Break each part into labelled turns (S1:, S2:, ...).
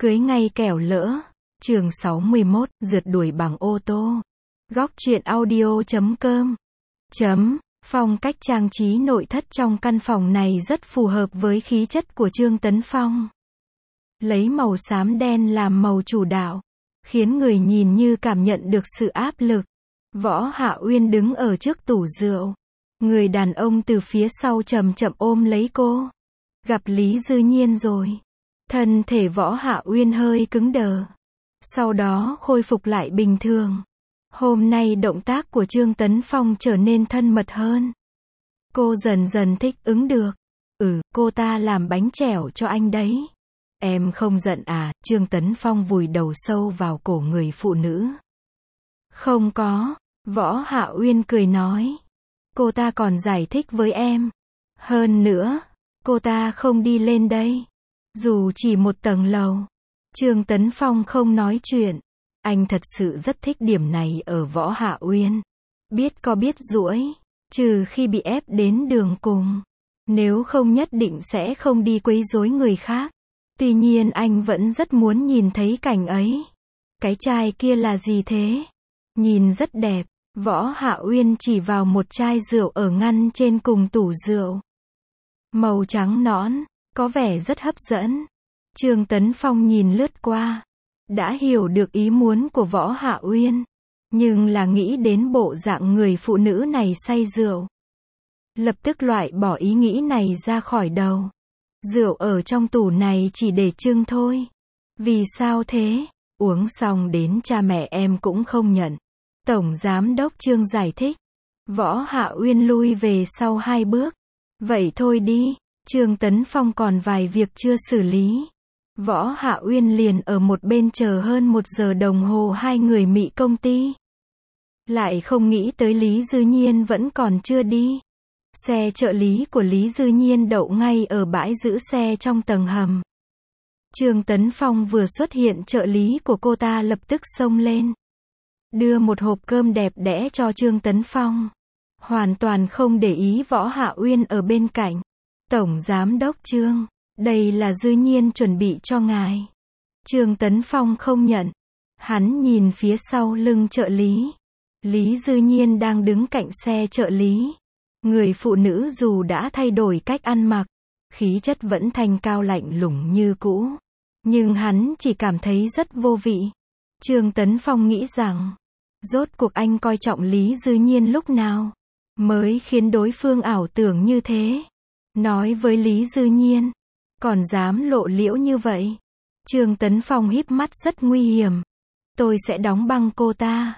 S1: Cưới ngay kẻo lỡ. Chương 61, rượt đuổi bằng ô tô. Góc truyện audio.com. Phong cách trang trí nội thất trong căn phòng này rất phù hợp với khí chất của Trương Tấn Phong. Lấy màu xám đen làm màu chủ đạo, khiến người nhìn như cảm nhận được sự áp lực. Võ Hạ Uyên đứng ở trước tủ rượu. Người đàn ông từ phía sau chậm chậm ôm lấy cô. Gặp Lý Dư Nhiên rồi. Thân thể Võ Hạ Uyên hơi cứng đờ. Sau đó khôi phục lại bình thường. Hôm nay động tác của Trương Tấn Phong trở nên thân mật hơn. Cô dần dần thích ứng được. Cô ta làm bánh chèo cho anh đấy. Em không giận à? Trương Tấn Phong vùi đầu sâu vào cổ người phụ nữ. Không có. Võ Hạ Uyên cười nói. Cô ta còn giải thích với em. Hơn nữa, cô ta không đi lên đây. Dù chỉ một tầng lầu. Trương Tấn Phong không nói chuyện. Anh thật sự rất thích điểm này ở Võ Hạ Uyên. Biết có biết duỗi, trừ khi bị ép đến đường cùng. Nếu không nhất định sẽ không đi quấy rối người khác. Tuy nhiên anh vẫn rất muốn nhìn thấy cảnh ấy. Cái chai kia là gì thế? Nhìn rất đẹp. Võ Hạ Uyên chỉ vào một chai rượu ở ngăn trên cùng tủ rượu. Màu trắng nõn, có vẻ rất hấp dẫn. Trương Tấn Phong nhìn lướt qua. Đã hiểu được ý muốn của Võ Hạ Uyên. Nhưng là nghĩ đến bộ dạng người phụ nữ này say rượu. Lập tức loại bỏ ý nghĩ này ra khỏi đầu. Rượu ở trong tủ này chỉ để trưng thôi. Vì sao thế? Uống xong đến cha mẹ em cũng không nhận. Tổng Giám đốc Trương giải thích. Võ Hạ Uyên lui về sau 2 bước. Vậy thôi đi. Trương Tấn Phong còn vài việc chưa xử lý. Võ Hạ Uyên liền ở một bên chờ hơn 1 giờ đồng hồ hai người mị công ty. Lại không nghĩ tới Lý Dư Nhiên vẫn còn chưa đi. Xe trợ lý của Lý Dư Nhiên đậu ngay ở bãi giữ xe trong tầng hầm. Trương Tấn Phong vừa xuất hiện, trợ lý của cô ta lập tức xông lên. Đưa một hộp cơm đẹp đẽ cho Trương Tấn Phong. Hoàn toàn không để ý Võ Hạ Uyên ở bên cạnh. Tổng Giám đốc Trương, đây là Dư Nhiên chuẩn bị cho ngài. Trương Tấn Phong không nhận. Hắn nhìn phía sau lưng trợ lý. Lý Dư Nhiên đang đứng cạnh xe trợ lý. Người phụ nữ dù đã thay đổi cách ăn mặc, khí chất vẫn thanh cao lạnh lùng như cũ. Nhưng hắn chỉ cảm thấy rất vô vị. Trương Tấn Phong nghĩ rằng, rốt cuộc anh coi trọng Lý Dư Nhiên lúc nào, mới khiến đối phương ảo tưởng như thế. Nói với Lý Dư Nhiên, còn dám lộ liễu như vậy. Trương Tấn Phong híp mắt rất nguy hiểm. Tôi sẽ đóng băng cô ta.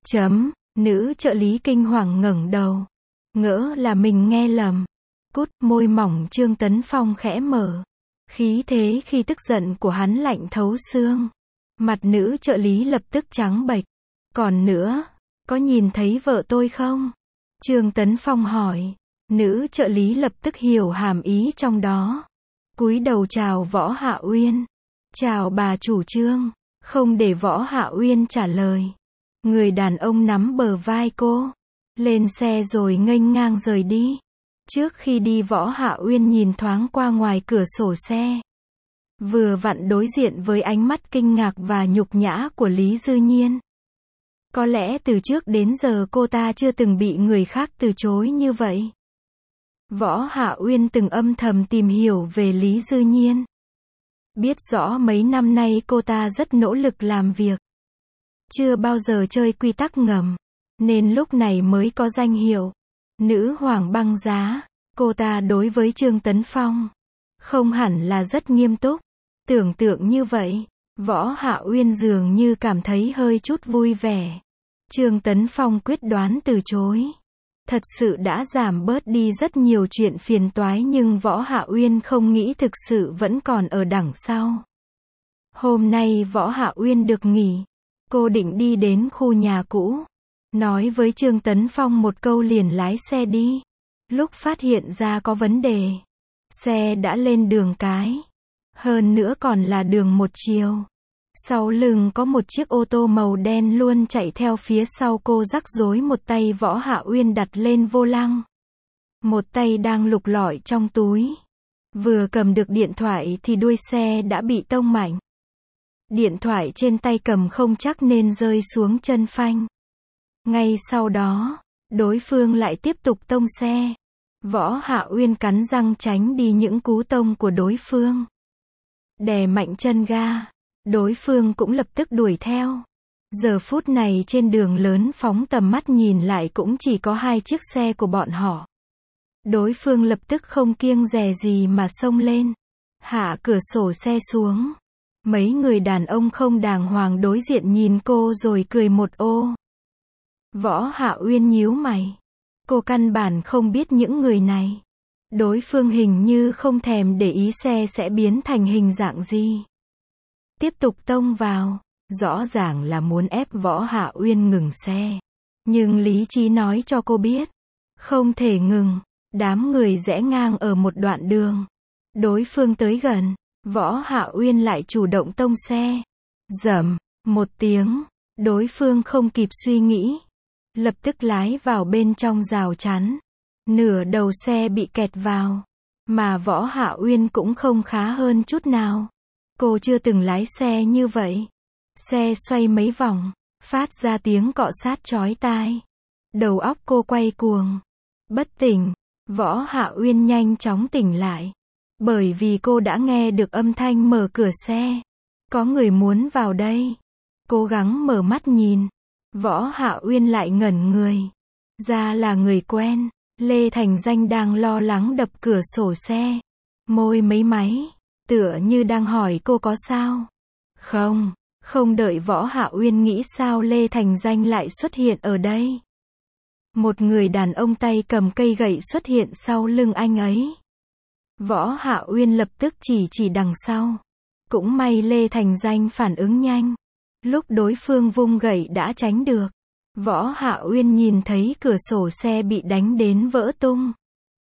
S1: Nữ trợ lý kinh hoàng ngẩng đầu. Ngỡ là mình nghe lầm. Cút, môi mỏng Trương Tấn Phong khẽ mở. Khí thế khi tức giận của hắn lạnh thấu xương. Mặt nữ trợ lý lập tức trắng bệch. Còn nữa, có nhìn thấy vợ tôi không? Trương Tấn Phong hỏi. Nữ trợ lý lập tức hiểu hàm ý trong đó. Cúi đầu chào Võ Hạ Uyên. Chào bà chủ Trương. Không để Võ Hạ Uyên trả lời. Người đàn ông nắm bờ vai cô. Lên xe rồi nghênh ngang rời đi. Trước khi đi Võ Hạ Uyên nhìn thoáng qua ngoài cửa sổ xe. Vừa vặn đối diện với ánh mắt kinh ngạc và nhục nhã của Lý Dư Nhiên. Có lẽ từ trước đến giờ cô ta chưa từng bị người khác từ chối như vậy. Võ Hạ Uyên từng âm thầm tìm hiểu về Lý Dư Nhiên. Biết rõ mấy năm nay cô ta rất nỗ lực làm việc. Chưa bao giờ chơi quy tắc ngầm. Nên lúc này mới có danh hiệu Nữ Hoàng Băng Giá. Cô ta đối với Trương Tấn Phong không hẳn là rất nghiêm túc. Tưởng tượng như vậy, Võ Hạ Uyên dường như cảm thấy hơi chút vui vẻ. Trương Tấn Phong quyết đoán từ chối. Thật sự đã giảm bớt đi rất nhiều chuyện phiền toái, nhưng Võ Hạ Uyên không nghĩ thực sự vẫn còn ở đằng sau. Hôm nay Võ Hạ Uyên được nghỉ. Cô định đi đến khu nhà cũ. Nói với Trương Tấn Phong một câu liền lái xe đi. Lúc phát hiện ra có vấn đề, xe đã lên đường cái. Hơn nữa còn là đường một chiều. Sau lưng có một chiếc ô tô màu đen luôn chạy theo phía sau cô, rắc rối một tay Võ Hạ Uyên đặt lên vô lăng. Một tay đang lục lọi trong túi. Vừa cầm được điện thoại thì đuôi xe đã bị tông mạnh. Điện thoại trên tay cầm không chắc nên rơi xuống chân phanh. Ngay sau đó, đối phương lại tiếp tục tông xe. Võ Hạ Uyên cắn răng tránh đi những cú tông của đối phương. Đè mạnh chân ga. Đối phương cũng lập tức đuổi theo. Giờ phút này trên đường lớn phóng tầm mắt nhìn lại cũng chỉ có 2 chiếc xe của bọn họ. Đối phương lập tức không kiêng dè gì mà xông lên. Hạ cửa sổ xe xuống. Mấy người đàn ông không đàng hoàng đối diện nhìn cô rồi cười một ô. Võ Hạ Uyên nhíu mày. Cô căn bản không biết những người này. Đối phương hình như không thèm để ý xe sẽ biến thành hình dạng gì. Tiếp tục tông vào. Rõ ràng là muốn ép Võ Hạ Uyên ngừng xe. Nhưng lý trí nói cho cô biết. Không thể ngừng. Đám người rẽ ngang ở một đoạn đường. Đối phương tới gần. Võ Hạ Uyên lại chủ động tông xe. Rầm. Một tiếng. Đối phương không kịp suy nghĩ. Lập tức lái vào bên trong rào chắn. Nửa đầu xe bị kẹt vào. Mà Võ Hạ Uyên cũng không khá hơn chút nào. Cô chưa từng lái xe như vậy. Xe xoay mấy vòng. Phát ra tiếng cọ sát chói tai. Đầu óc cô quay cuồng. Bất tỉnh. Võ Hạ Uyên nhanh chóng tỉnh lại. Bởi vì cô đã nghe được âm thanh mở cửa xe. Có người muốn vào đây. Cố gắng mở mắt nhìn. Võ Hạ Uyên lại ngẩn người. Ra là người quen. Lê Thành Danh đang lo lắng đập cửa sổ xe. Môi mấy máy. Tựa như đang hỏi cô có sao. Không đợi Võ Hạ Uyên nghĩ sao Lê Thành Danh lại xuất hiện ở đây. Một người đàn ông tay cầm cây gậy xuất hiện sau lưng anh ấy. Võ Hạ Uyên lập tức chỉ đằng sau. Cũng may Lê Thành Danh phản ứng nhanh. Lúc đối phương vung gậy đã tránh được. Võ Hạ Uyên nhìn thấy cửa sổ xe bị đánh đến vỡ tung.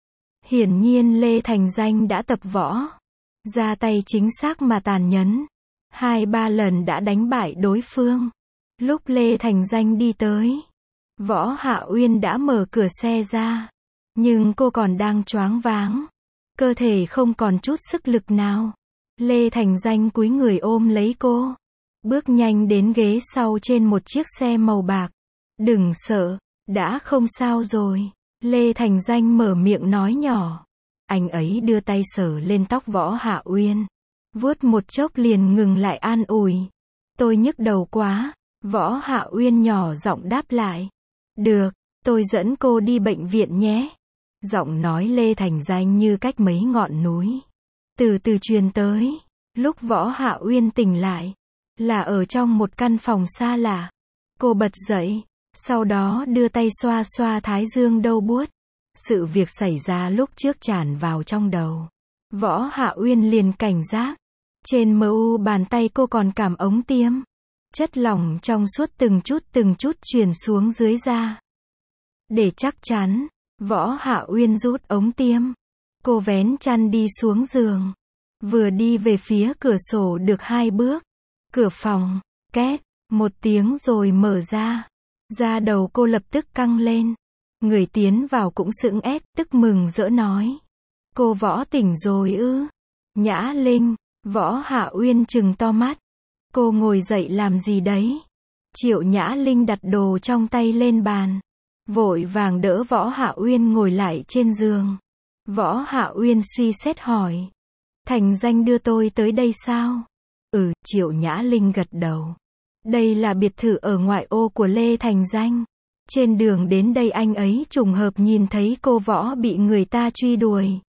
S1: Hiển nhiên Lê Thành Danh đã tập võ. Ra tay chính xác mà tàn nhẫn. 2-3 lần đã đánh bại đối phương. Lúc Lê Thành Danh đi tới, Võ Hạ Uyên đã mở cửa xe ra. Nhưng cô còn đang choáng váng. Cơ thể không còn chút sức lực nào. Lê Thành Danh cúi người ôm lấy cô. Bước nhanh đến ghế sau trên một chiếc xe màu bạc. Đừng sợ, đã không sao rồi. Lê Thành Danh mở miệng nói nhỏ. Anh ấy đưa tay sờ lên tóc Võ Hạ Uyên. Vuốt một chốc liền ngừng lại an ủi. Tôi nhức đầu quá. Võ Hạ Uyên nhỏ giọng đáp lại. Được, tôi dẫn cô đi bệnh viện nhé. Giọng nói Lê Thành Danh như cách mấy ngọn núi. Từ từ truyền tới. Lúc Võ Hạ Uyên tỉnh lại. Là ở trong một căn phòng xa lạ. Cô bật dậy. Sau đó đưa tay xoa xoa thái dương đau buốt. Sự việc xảy ra lúc trước tràn vào trong đầu. Võ Hạ Uyên liền cảnh giác. Trên mu bàn tay cô còn cảm ống tiêm. Chất lỏng trong suốt từng chút truyền xuống dưới da. Để chắc chắn, Võ Hạ Uyên rút ống tiêm. Cô vén chăn đi xuống giường. Vừa đi về phía cửa sổ được 2 bước. Cửa phòng, két, một tiếng rồi mở ra. Da đầu cô lập tức căng lên. Người tiến vào cũng sững ét, tức mừng rỡ nói. Cô Võ tỉnh rồi ư? Nhã Linh. Võ Hạ Uyên trừng to mắt. Cô ngồi dậy làm gì đấy? Triệu Nhã Linh đặt đồ trong tay lên bàn. Vội vàng đỡ Võ Hạ Uyên ngồi lại trên giường. Võ Hạ Uyên suy xét hỏi. Thành Danh đưa tôi tới đây sao? Triệu Nhã Linh gật đầu. Đây là biệt thự ở ngoại ô của Lê Thành Danh. Trên đường đến đây anh ấy trùng hợp nhìn thấy cô Võ bị người ta truy đuổi.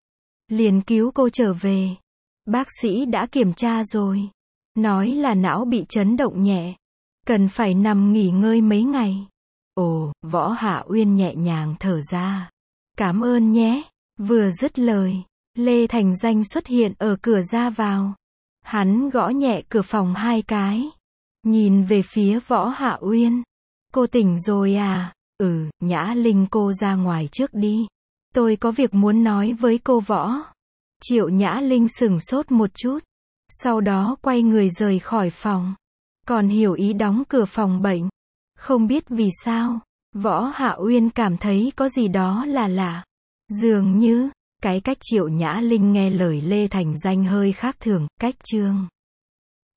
S1: Liền cứu cô trở về. Bác sĩ đã kiểm tra rồi. Nói là não bị chấn động nhẹ. Cần phải nằm nghỉ ngơi mấy ngày. Ồ, Võ Hạ Uyên nhẹ nhàng thở ra. Cảm ơn nhé. Vừa dứt lời, Lê Thành Danh xuất hiện ở cửa ra vào. Hắn gõ nhẹ cửa phòng 2 cái. Nhìn về phía Võ Hạ Uyên. Cô tỉnh rồi à? Nhã Linh cô ra ngoài trước đi. Tôi có việc muốn nói với cô Võ. Triệu Nhã Linh sửng sốt một chút. Sau đó quay người rời khỏi phòng. Còn hiểu ý đóng cửa phòng bệnh. Không biết vì sao, Võ Hạ Uyên cảm thấy có gì đó là lạ. Dường như, cái cách Triệu Nhã Linh nghe lời Lê Thành Danh hơi khác thường, cách Trương